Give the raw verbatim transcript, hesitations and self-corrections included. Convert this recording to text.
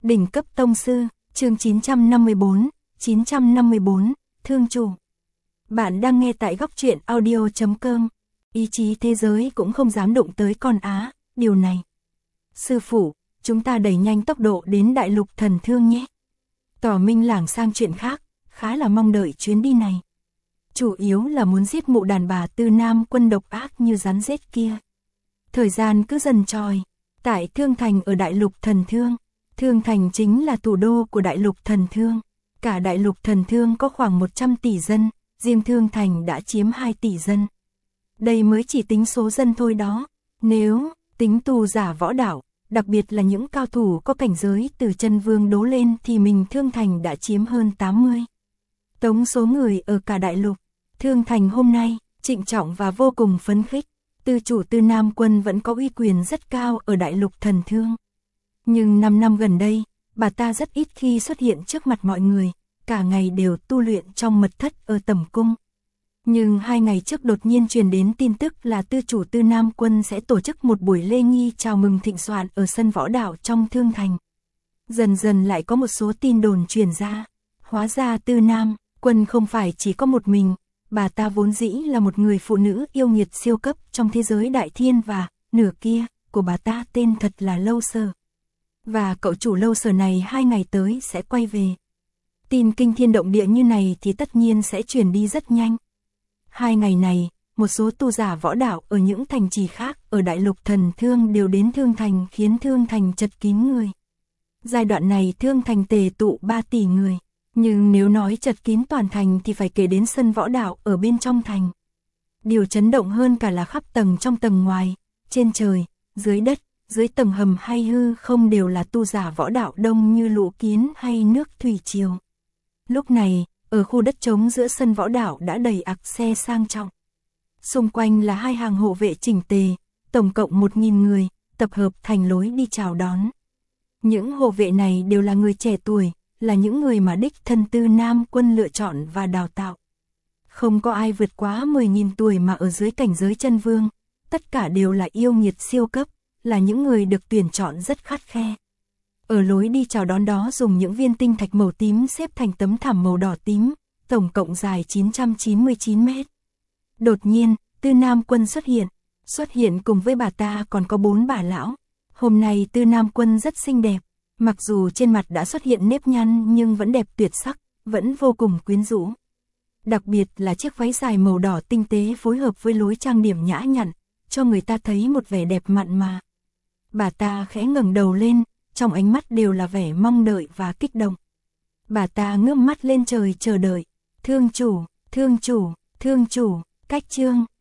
Đỉnh cấp tông sư, chương chín trăm năm mươi tư, chín trăm năm mươi tư, thương chủ. Bạn đang nghe tại góc truyện audio chấm com. Ý chí thế giới cũng không dám đụng tới con Á, điều này. Sư phụ, chúng ta đẩy nhanh tốc độ đến đại lục thần thương nhé. Tỏ Minh lảng sang chuyện khác, khá là mong đợi chuyến đi này. Chủ yếu là muốn giết mụ đàn bà Tư Nam Quân độc ác như rắn rết kia. Thời gian cứ dần trôi, tại Thương Thành ở đại lục thần thương. Thương Thành chính là thủ đô của đại lục thần thương. Cả đại lục thần thương có khoảng một trăm tỷ dân, riêng Thương Thành đã chiếm hai tỷ dân. Đây mới chỉ tính số dân thôi đó. Nếu tính tu giả võ đạo, đặc biệt là những cao thủ có cảnh giới từ chân vương đố lên thì mình Thương Thành đã chiếm hơn tám mươi. Tổng số người ở cả đại lục, Thương Thành hôm nay, trịnh trọng và vô cùng phấn khích. Tư chủ Tư Nam Quân vẫn có uy quyền rất cao ở đại lục thần thương. Nhưng năm năm gần đây, bà ta rất ít khi xuất hiện trước mặt mọi người, cả ngày đều tu luyện trong mật thất ở tẩm cung. Nhưng hai ngày trước đột nhiên truyền đến tin tức là tư chủ Tư Nam Quân sẽ tổ chức một buổi lễ nghi chào mừng thịnh soạn ở sân võ đạo trong Thương Thành. Dần dần lại có một số tin đồn truyền ra, hóa ra Tư Nam Quân không phải chỉ có một mình, bà ta vốn dĩ là một người phụ nữ yêu nghiệt siêu cấp trong thế giới đại thiên và nửa kia của bà ta tên thật là Lâu Sở. Và cậu chủ Lâu Sở này hai ngày tới sẽ quay về. Tin kinh thiên động địa như này thì tất nhiên sẽ truyền đi rất nhanh. Hai ngày này, một số tu giả võ đạo ở những thành trì khác ở đại lục thần thương đều đến Thương Thành khiến Thương Thành chật kín người. Giai đoạn này Thương Thành tề tụ ba tỷ người, nhưng nếu nói chật kín toàn thành thì phải kể đến sân võ đạo ở bên trong thành. Điều chấn động hơn cả là khắp tầng trong tầng ngoài, trên trời, dưới đất, dưới tầng hầm hay hư không đều là tu giả võ đạo đông như lũ kiến hay nước thủy triều. Lúc này, ở khu đất trống giữa sân võ đạo đã đầy ặc xe sang trọng. Xung quanh là hai hàng hộ vệ chỉnh tề, tổng cộng một nghìn người, tập hợp thành lối đi chào đón. Những hộ vệ này đều là người trẻ tuổi, là những người mà đích thân Tư Nam Quân lựa chọn và đào tạo. Không có ai vượt quá mười nghìn tuổi mà ở dưới cảnh giới chân vương, tất cả đều là yêu nghiệt siêu cấp, là những người được tuyển chọn rất khắt khe. Ở lối đi chào đón đó dùng những viên tinh thạch màu tím xếp thành tấm thảm màu đỏ tím, tổng cộng dài chín trăm chín mươi chín mét. Đột nhiên, Tư Nam Quân xuất hiện, xuất hiện cùng với bà ta còn có bốn bà lão. Hôm nay Tư Nam Quân rất xinh đẹp, mặc dù trên mặt đã xuất hiện nếp nhăn nhưng vẫn đẹp tuyệt sắc, vẫn vô cùng quyến rũ. Đặc biệt là chiếc váy dài màu đỏ tinh tế phối hợp với lối trang điểm nhã nhặn, cho người ta thấy một vẻ đẹp mặn mà. Bà ta khẽ ngẩng đầu lên, trong ánh mắt đều là vẻ mong đợi và kích động. Bà ta ngước mắt lên trời chờ đợi. Thương chủ, thương chủ, thương chủ, cách chương.